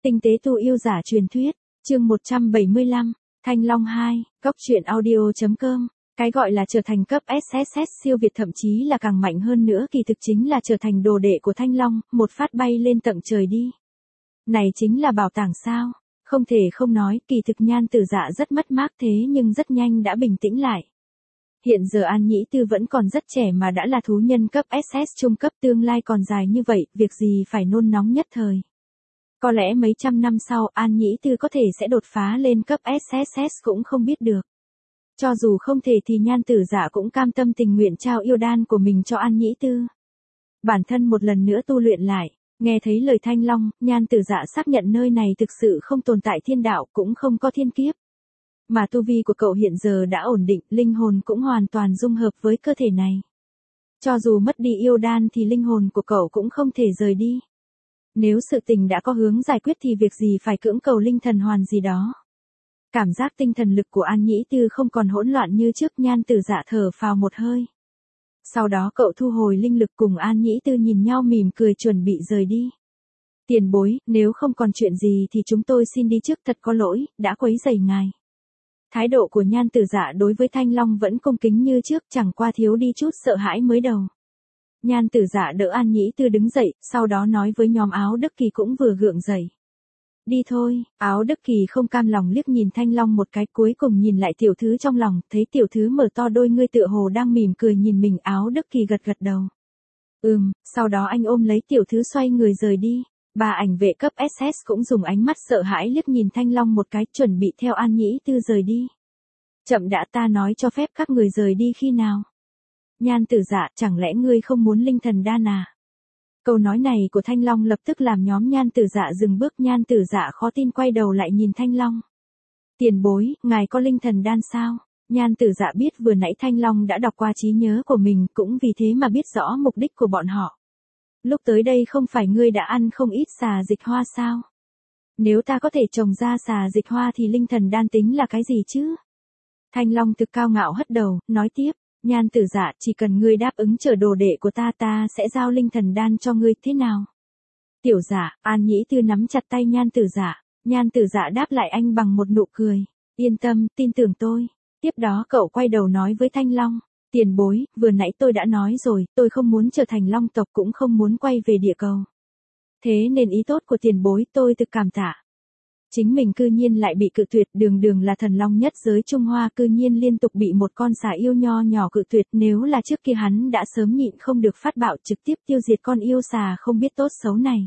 Tinh tế tu yêu giả truyền thuyết, chương 175, Thanh Long 2, Cốc truyện audio.com. Cái gọi là trở thành cấp SSS siêu việt thậm chí là càng mạnh hơn nữa kỳ thực chính là trở thành đồ đệ của Thanh Long, một phát bay lên tận trời đi. Này chính là bảo tàng sao? Không thể không nói, kỳ thực Nhan Tử Dạ rất mất mát thế nhưng rất nhanh đã bình tĩnh lại. Hiện giờ An Nhĩ Tư vẫn còn rất trẻ mà đã là thú nhân cấp SS trung cấp, tương lai còn dài như vậy, việc gì phải nôn nóng nhất thời. Có lẽ mấy trăm năm sau An Nhĩ Tư có thể sẽ đột phá lên cấp SSS cũng không biết được. Cho dù không thể thì Nhan Tử Dạ cũng cam tâm tình nguyện trao yêu đan của mình cho An Nhĩ Tư. Bản thân một lần nữa tu luyện lại, nghe thấy lời Thanh Long, Nhan Tử Dạ xác nhận nơi này thực sự không tồn tại thiên đạo cũng không có thiên kiếp. Mà tu vi của cậu hiện giờ đã ổn định, linh hồn cũng hoàn toàn dung hợp với cơ thể này. Cho dù mất đi yêu đan thì linh hồn của cậu cũng không thể rời đi. Nếu sự tình đã có hướng giải quyết thì việc gì phải cưỡng cầu linh thần hoàn gì đó. Cảm giác tinh thần lực của An Nhĩ Tư không còn hỗn loạn như trước, Nhan Tử Dạ thở phào một hơi. Sau đó cậu thu hồi linh lực cùng An Nhĩ Tư nhìn nhau mỉm cười chuẩn bị rời đi. Tiền bối, nếu không còn chuyện gì thì chúng tôi xin đi trước, thật có lỗi, đã quấy rầy ngài. Thái độ của Nhan Tử Dạ đối với Thanh Long vẫn cung kính như trước, chẳng qua thiếu đi chút sợ hãi mới đầu. Nhan Tử Dạ đỡ An Nhĩ Tư đứng dậy, sau đó nói với nhóm Áo Đức Kỳ cũng vừa gượng dậy. Đi thôi. Áo Đức Kỳ không cam lòng liếc nhìn Thanh Long một cái, cuối cùng nhìn lại tiểu thứ trong lòng, thấy tiểu thứ mở to đôi ngươi tựa hồ đang mỉm cười nhìn mình. Áo Đức Kỳ gật gật đầu. Sau đó anh ôm lấy tiểu thứ xoay người rời đi. Ba ảnh vệ cấp SS cũng dùng ánh mắt sợ hãi liếc nhìn Thanh Long một cái, chuẩn bị theo An Nhĩ Tư rời đi. Chậm đã, ta nói cho phép các người rời đi khi nào? Nhan Tử Dạ, chẳng lẽ ngươi không muốn linh thần đan à? Câu nói này của Thanh Long lập tức làm nhóm Nhan Tử Dạ dừng bước. Nhan Tử Dạ khó tin quay đầu lại nhìn Thanh Long. Tiền bối, ngài có linh thần đan sao? Nhan Tử Dạ biết vừa nãy Thanh Long đã đọc qua trí nhớ của mình, cũng vì thế mà biết rõ mục đích của bọn họ. Lúc tới đây không phải ngươi đã ăn không ít xà dịch hoa sao? Nếu ta có thể trồng ra xà dịch hoa thì linh thần đan tính là cái gì chứ? Thanh Long thực cao ngạo hất đầu, nói tiếp. Nhan Tử Dạ, chỉ cần ngươi đáp ứng trở đồ đệ của ta, ta sẽ giao linh thần đan cho ngươi, thế nào? Tiểu Dạ. An Nhĩ Tư nắm chặt tay Nhan Tử Dạ. Nhan Tử Dạ đáp lại anh bằng một nụ cười. Yên tâm, tin tưởng tôi. Tiếp đó cậu quay đầu nói với Thanh Long. Tiền bối, vừa nãy tôi đã nói rồi, tôi không muốn trở thành Long tộc cũng không muốn quay về địa cầu. Thế nên ý tốt của tiền bối tôi thực cảm tạ. Chính mình cư nhiên lại bị cự tuyệt, đường đường là thần long nhất giới Trung Hoa cư nhiên liên tục bị một con xà yêu nho nhỏ cự tuyệt, nếu là trước kia hắn đã sớm nhịn không được phát bạo trực tiếp tiêu diệt con yêu xà không biết tốt xấu này.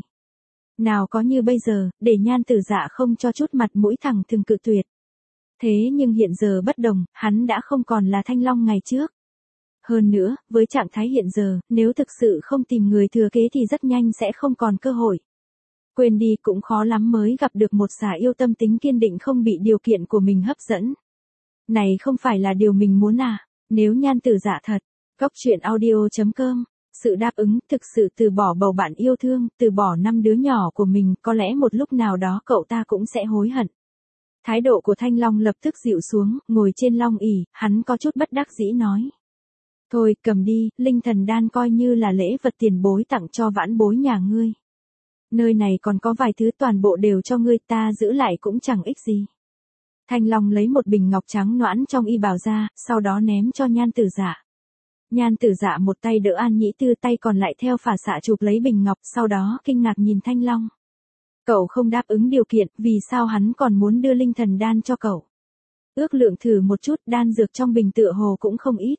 Nào có như bây giờ, để Nhan Tử Dạ không cho chút mặt mũi thẳng thừng cự tuyệt. Thế nhưng hiện giờ bất đồng, hắn đã không còn là Thanh Long ngày trước. Hơn nữa, với trạng thái hiện giờ, nếu thực sự không tìm người thừa kế thì rất nhanh sẽ không còn cơ hội. Quên đi cũng khó lắm mới gặp được một xà yêu tâm tính kiên định không bị điều kiện của mình hấp dẫn. Này không phải là điều mình muốn à? Nếu Nhan Tử Dạ thật, Cốc truyện audio.com, sự đáp ứng, thực sự từ bỏ bầu bạn yêu thương, từ bỏ 5 đứa nhỏ của mình, có lẽ một lúc nào đó cậu ta cũng sẽ hối hận. Thái độ của Thanh Long lập tức dịu xuống, ngồi trên long ỷ, hắn có chút bất đắc dĩ nói. Thôi, cầm đi, linh thần đan coi như là lễ vật tiền bối tặng cho vãn bối nhà ngươi. Nơi này còn có vài thứ toàn bộ đều cho ngươi, ta giữ lại cũng chẳng ích gì. Thanh Long lấy một bình ngọc trắng noãn trong y bào ra, sau đó ném cho Nhan Tử Dạ. Nhan Tử Dạ một tay đỡ An Nhĩ Tư, tay còn lại theo phả xạ chụp lấy bình ngọc, sau đó kinh ngạc nhìn Thanh Long. Cậu không đáp ứng điều kiện, vì sao hắn còn muốn đưa linh thần đan cho cậu? Ước lượng thử một chút, đan dược trong bình tựa hồ cũng không ít.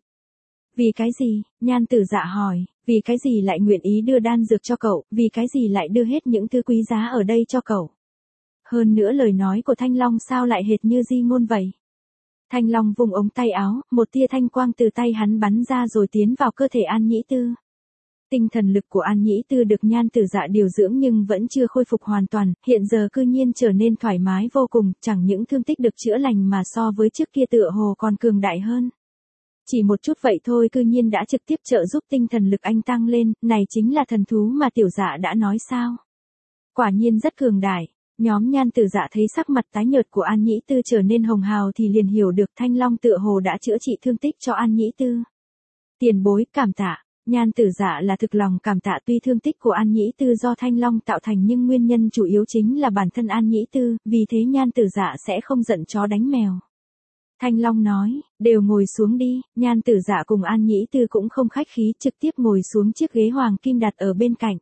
Vì cái gì? Nhan Tử Dạ hỏi, vì cái gì lại nguyện ý đưa đan dược cho cậu, vì cái gì lại đưa hết những thứ quý giá ở đây cho cậu? Hơn nữa lời nói của Thanh Long sao lại hệt như di ngôn vậy? Thanh Long vùng ống tay áo, một tia thanh quang từ tay hắn bắn ra rồi tiến vào cơ thể An Nhĩ Tư. Tinh thần lực của An Nhĩ Tư được Nhan Tử Dạ điều dưỡng nhưng vẫn chưa khôi phục hoàn toàn, hiện giờ cư nhiên trở nên thoải mái vô cùng, chẳng những thương tích được chữa lành mà so với trước kia tựa hồ còn cường đại hơn. Chỉ một chút vậy thôi cư nhiên đã trực tiếp trợ giúp tinh thần lực anh tăng lên, này chính là thần thú mà Tiểu Dạ đã nói sao. Quả nhiên rất cường đại. Nhóm Nhan Tử Dạ thấy sắc mặt tái nhợt của An Nhĩ Tư trở nên hồng hào thì liền hiểu được Thanh Long tựa hồ đã chữa trị thương tích cho An Nhĩ Tư. Tiền bối, cảm tạ. Nhan Tử Dạ là thực lòng cảm tạ, tuy thương tích của An Nhĩ Tư do Thanh Long tạo thành nhưng nguyên nhân chủ yếu chính là bản thân An Nhĩ Tư, vì thế Nhan Tử Dạ sẽ không giận chó đánh mèo. Thanh Long nói, đều ngồi xuống đi. Nhan Tử Dạ cùng An Nhĩ Tư cũng không khách khí, trực tiếp ngồi xuống chiếc ghế hoàng kim đặt ở bên cạnh.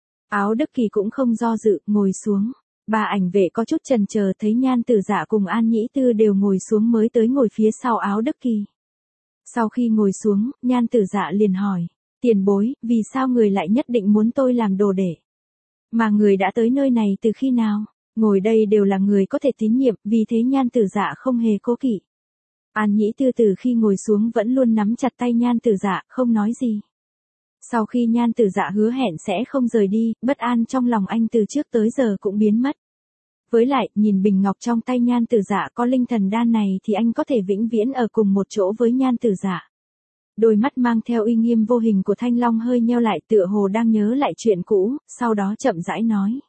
Áo Đức Kỳ cũng không do dự, ngồi xuống. Bà ảnh vệ có chút chần chờ, thấy Nhan Tử Dạ cùng An Nhĩ Tư đều ngồi xuống mới tới ngồi phía sau Áo Đức Kỳ. Sau khi ngồi xuống, Nhan Tử Dạ liền hỏi, tiền bối, vì sao người lại nhất định muốn tôi làm đồ đệ? Mà người đã tới nơi này từ khi nào? Ngồi đây đều là người có thể tín nhiệm, vì thế Nhan Tử Dạ không hề cố kỵ. An Nhĩ Tư từ khi ngồi xuống vẫn luôn nắm chặt tay Nhan Tử Dạ, không nói gì. Sau khi Nhan Tử Dạ hứa hẹn sẽ không rời đi, bất an trong lòng anh từ trước tới giờ cũng biến mất. Với lại, nhìn bình ngọc trong tay Nhan Tử Dạ có linh thần đan này thì anh có thể vĩnh viễn ở cùng một chỗ với Nhan Tử Dạ. Đôi mắt mang theo uy nghiêm vô hình của Thanh Long hơi nheo lại, tựa hồ đang nhớ lại chuyện cũ, sau đó chậm rãi nói.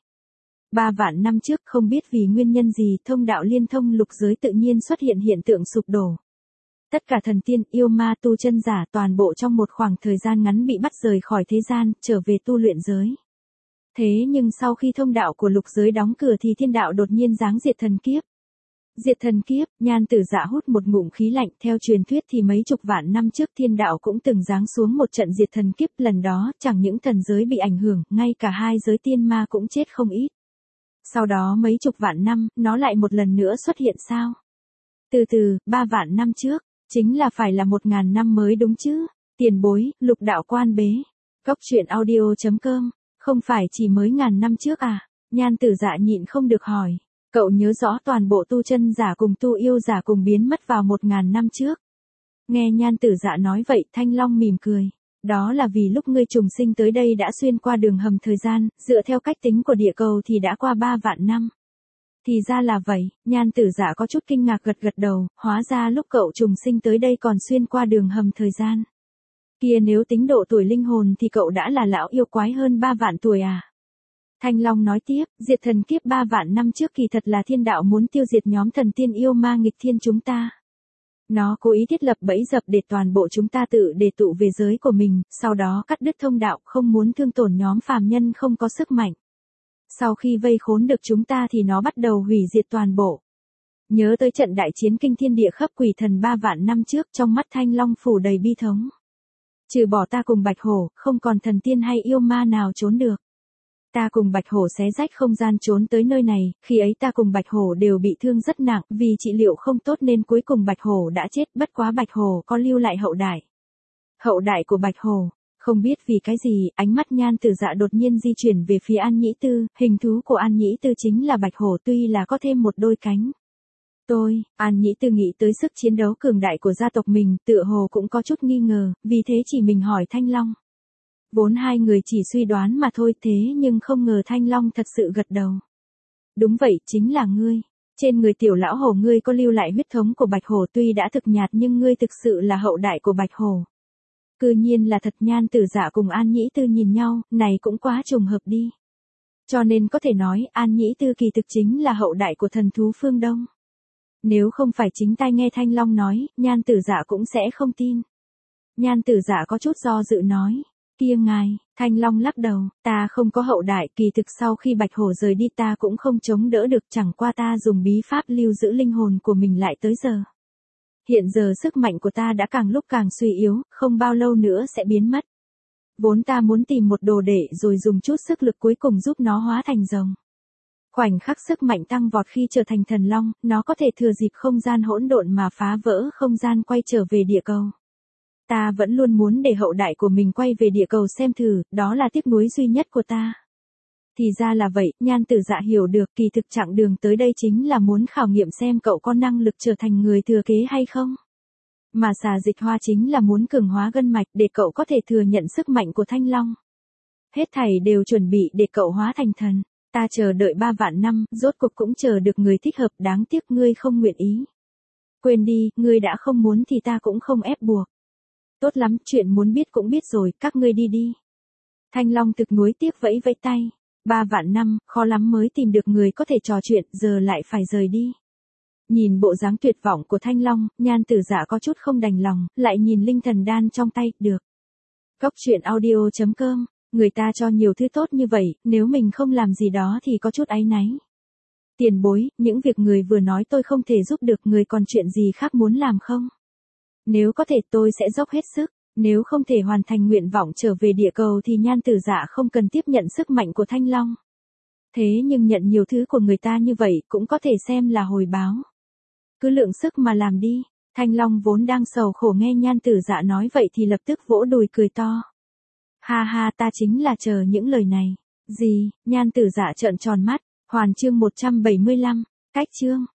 3 vạn năm trước, không biết vì nguyên nhân gì, thông đạo liên thông lục giới tự nhiên xuất hiện hiện tượng sụp đổ. Tất cả thần tiên, yêu ma, tu chân giả toàn bộ trong một khoảng thời gian ngắn bị bắt rời khỏi thế gian, trở về tu luyện giới. Thế nhưng sau khi thông đạo của lục giới đóng cửa thì thiên đạo đột nhiên giáng diệt thần kiếp. Diệt thần kiếp, Nhan Tử Dạ hút một ngụm khí lạnh, theo truyền thuyết thì mấy chục vạn năm trước thiên đạo cũng từng giáng xuống một trận diệt thần kiếp, lần đó chẳng những thần giới bị ảnh hưởng, ngay cả hai giới tiên ma cũng chết không ít. Sau đó mấy chục vạn năm, nó lại một lần nữa xuất hiện sao? Từ từ, 3 vạn năm trước, chính là phải là 1000 năm mới đúng chứ? Tiền bối, lục đạo quan bế. Cốc truyện audio.com, không phải chỉ mới ngàn năm trước à? Nhan Tử Dạ nhịn không được hỏi. Cậu nhớ rõ toàn bộ tu chân giả cùng tu yêu giả cùng biến mất vào 1000 năm trước. Nghe Nhan Tử Dạ nói vậy, Thanh Long mỉm cười. Đó là vì lúc ngươi trùng sinh tới đây đã xuyên qua đường hầm thời gian, dựa theo cách tính của địa cầu thì đã qua 3 vạn năm. Thì ra là vậy, Nhan Tử Dạ có chút kinh ngạc gật gật đầu, hóa ra lúc cậu trùng sinh tới đây còn xuyên qua đường hầm thời gian. Kia nếu tính độ tuổi linh hồn thì cậu đã là lão yêu quái hơn 3 vạn tuổi à? Thanh Long nói tiếp, diệt thần kiếp 3 vạn năm trước kỳ thật là thiên đạo muốn tiêu diệt nhóm thần tiên yêu ma nghịch thiên chúng ta. Nó cố ý thiết lập bẫy dập để toàn bộ chúng ta tự đề tụ về giới của mình, sau đó cắt đứt thông đạo, không muốn thương tổn nhóm phàm nhân không có sức mạnh. Sau khi vây khốn được chúng ta thì nó bắt đầu hủy diệt toàn bộ. Nhớ tới trận đại chiến kinh thiên địa khắp quỷ thần 3 vạn năm trước, trong mắt Thanh Long phủ đầy bi thống. Trừ bỏ ta cùng Bạch Hổ, không còn thần tiên hay yêu ma nào trốn được. Ta cùng Bạch Hổ xé rách không gian trốn tới nơi này, khi ấy ta cùng Bạch Hổ đều bị thương rất nặng, vì trị liệu không tốt nên cuối cùng Bạch Hổ đã chết, bất quá Bạch Hổ có lưu lại hậu đại. Hậu đại của Bạch Hổ, không biết vì cái gì, ánh mắt Nhan Tử Dạ đột nhiên di chuyển về phía An Nhĩ Tư, hình thú của An Nhĩ Tư chính là Bạch Hổ tuy là có thêm một đôi cánh. An Nhĩ Tư nghĩ tới sức chiến đấu cường đại của gia tộc mình, tựa hồ cũng có chút nghi ngờ, vì thế chỉ mình hỏi Thanh Long. Vốn hai người chỉ suy đoán mà thôi, thế nhưng không ngờ Thanh Long thật sự gật đầu. Đúng vậy, chính là ngươi. Trên người tiểu lão hổ ngươi có lưu lại huyết thống của Bạch Hổ, tuy đã thực nhạt nhưng ngươi thực sự là hậu đại của Bạch Hổ. Cư nhiên là thật. Nhan Tử Dạ cùng An Nhĩ Tư nhìn nhau, này cũng quá trùng hợp đi. Cho nên có thể nói, An Nhĩ Tư kỳ thực chính là hậu đại của thần thú phương Đông. Nếu không phải chính tai nghe Thanh Long nói, Nhan Tử Dạ cũng sẽ không tin. Nhan Tử Dạ có chút do dự nói. Kia ngài, Thanh Long lắc đầu, ta không có hậu đại, kỳ thực sau khi Bạch Hổ rời đi ta cũng không chống đỡ được, chẳng qua ta dùng bí pháp lưu giữ linh hồn của mình lại tới giờ. Hiện giờ sức mạnh của ta đã càng lúc càng suy yếu, không bao lâu nữa sẽ biến mất. Vốn ta muốn tìm một đồ đệ rồi dùng chút sức lực cuối cùng giúp nó hóa thành rồng. Khoảnh khắc sức mạnh tăng vọt khi trở thành thần long, nó có thể thừa dịp không gian hỗn độn mà phá vỡ không gian quay trở về địa cầu. Ta vẫn luôn muốn để hậu đại của mình quay về địa cầu xem thử, đó là tiếc nuối duy nhất của ta. Thì ra là vậy, Nhan Tử Dạ hiểu được, kỳ thực chặng đường tới đây chính là muốn khảo nghiệm xem cậu có năng lực trở thành người thừa kế hay không. Mà xà dịch hoa chính là muốn cường hóa gân mạch để cậu có thể thừa nhận sức mạnh của Thanh Long. Hết thảy đều chuẩn bị để cậu hóa thành thần. Ta chờ đợi 3 vạn năm, rốt cuộc cũng chờ được người thích hợp, đáng tiếc ngươi không nguyện ý. Quên đi, ngươi đã không muốn thì ta cũng không ép buộc. Tốt lắm, chuyện muốn biết cũng biết rồi, các ngươi đi đi. Thanh Long thực nuối tiếc vẫy vẫy tay. 3 vạn năm, khó lắm mới tìm được người có thể trò chuyện, giờ lại phải rời đi. Nhìn bộ dáng tuyệt vọng của Thanh Long, Nhan Tử Dạ có chút không đành lòng, lại nhìn linh thần đan trong tay, được. Cốc truyện audio.com, người ta cho nhiều thứ tốt như vậy, nếu mình không làm gì đó thì có chút áy náy. Tiền bối, những việc người vừa nói tôi không thể giúp được, người còn chuyện gì khác muốn làm không? Nếu có thể tôi sẽ dốc hết sức, nếu không thể hoàn thành nguyện vọng trở về địa cầu thì Nhan Tử Dạ không cần tiếp nhận sức mạnh của Thanh Long. Thế nhưng nhận nhiều thứ của người ta như vậy cũng có thể xem là hồi báo. Cứ lượng sức mà làm đi. Thanh Long vốn đang sầu khổ nghe Nhan Tử Dạ nói vậy thì lập tức vỗ đùi cười to. Ha ha, ta chính là chờ những lời này. Gì? Nhan Tử Dạ trợn tròn mắt. Hoàn chương 175, cách chương.